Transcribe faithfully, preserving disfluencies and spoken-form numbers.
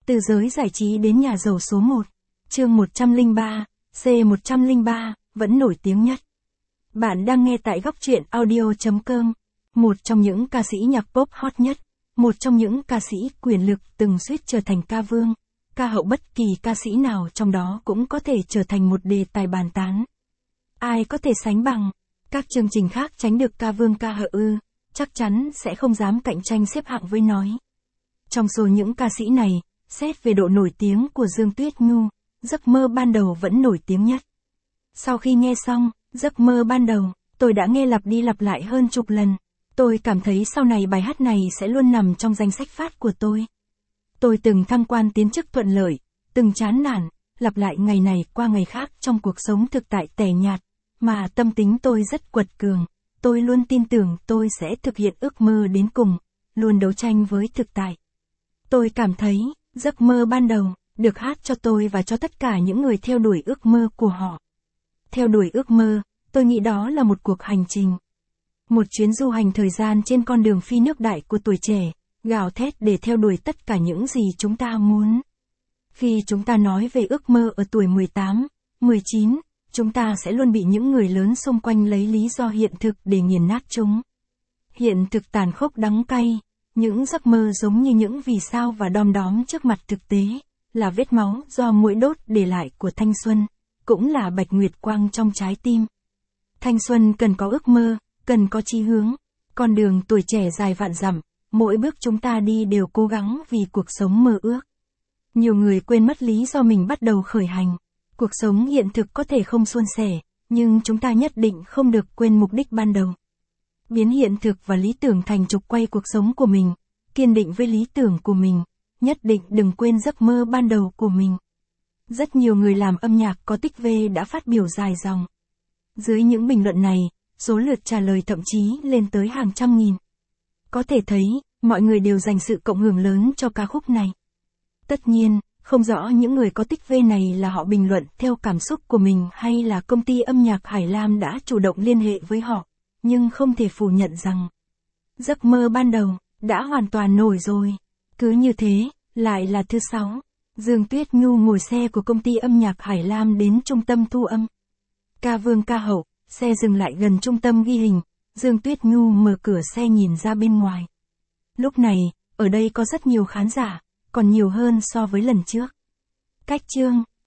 Từ giới giải trí đến nhà giàu số một. Chương một trăm lẻ ba, C một trăm lẻ ba, vẫn nổi tiếng nhất. Bạn đang nghe tại góc truyện audio chấm com, một trong những ca sĩ nhạc pop hot nhất, một trong những ca sĩ quyền lực từng suýt trở thành ca vương, ca hậu, bất kỳ ca sĩ nào trong đó cũng có thể trở thành một đề tài bàn tán. Ai có thể sánh bằng? Các chương trình khác tránh được ca vương ca hậu ư, chắc chắn sẽ không dám cạnh tranh xếp hạng với nói. Trong số những ca sĩ này, xét về độ nổi tiếng của Dương Tuyết Nhu, Giấc mơ ban đầu vẫn nổi tiếng nhất. Sau khi nghe xong Giấc mơ ban đầu, tôi đã nghe lặp đi lặp lại hơn chục lần. Tôi cảm thấy sau này bài hát này sẽ luôn nằm trong danh sách phát của tôi. Tôi từng thăng quan tiến chức thuận lợi, từng chán nản, lặp lại ngày này qua ngày khác trong cuộc sống thực tại tẻ nhạt, mà tâm tính tôi rất quật cường. Tôi luôn tin tưởng tôi sẽ thực hiện ước mơ đến cùng, luôn đấu tranh với thực tại. Tôi cảm thấy, giấc mơ ban đầu, được hát cho tôi và cho tất cả những người theo đuổi ước mơ của họ. Theo đuổi ước mơ, tôi nghĩ đó là một cuộc hành trình. Một chuyến du hành thời gian trên con đường phi nước đại của tuổi trẻ, gào thét để theo đuổi tất cả những gì chúng ta muốn. Khi chúng ta nói về ước mơ ở tuổi mười tám, mười chín, chúng ta sẽ luôn bị những người lớn xung quanh lấy lý do hiện thực để nghiền nát chúng. Hiện thực tàn khốc đắng cay, những giấc mơ giống như những vì sao và đom đóm trước mặt thực tế, là vết máu do muỗi đốt để lại của thanh xuân, cũng là bạch nguyệt quang trong trái tim. Thanh xuân cần có ước mơ, cần có chí hướng. Con đường tuổi trẻ dài vạn dặm, mỗi bước chúng ta đi đều cố gắng vì cuộc sống mơ ước. Nhiều người quên mất lý do mình bắt đầu khởi hành. Cuộc sống hiện thực có thể không suôn sẻ, nhưng chúng ta nhất định không được quên mục đích ban đầu. Biến hiện thực và lý tưởng thành trục quay cuộc sống của mình, kiên định với lý tưởng của mình, nhất định đừng quên giấc mơ ban đầu của mình. Rất nhiều người làm âm nhạc có tích về đã phát biểu dài dòng. Dưới những bình luận này, số lượt trả lời thậm chí lên tới hàng trăm nghìn. Có thể thấy, mọi người đều dành sự cộng hưởng lớn cho ca khúc này. Tất nhiên, không rõ những người có tích về này là họ bình luận theo cảm xúc của mình hay là công ty âm nhạc Hải Lam đã chủ động liên hệ với họ, nhưng không thể phủ nhận rằng giấc mơ ban đầu đã hoàn toàn nổi rồi. Cứ như thế, lại là thứ sáu, Dương Tuyết Nhu ngồi xe của công ty âm nhạc Hải Lam đến trung tâm thu âm. Ca vương ca hậu, xe dừng lại gần trung tâm ghi hình, Dương Tuyết Nhu mở cửa xe nhìn ra bên ngoài. Lúc này, ở đây có rất nhiều khán giả, còn nhiều hơn so với lần trước. Cách chương,